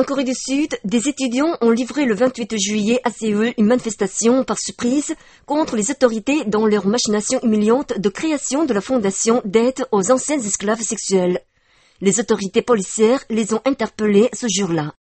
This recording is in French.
En Corée du Sud, des étudiants ont livré le 28 juillet à Séoul une manifestation par surprise contre les autorités dans leur machination humiliante de création de la fondation d'aide aux anciens esclaves sexuels. Les autorités policières les ont interpellés ce jour-là.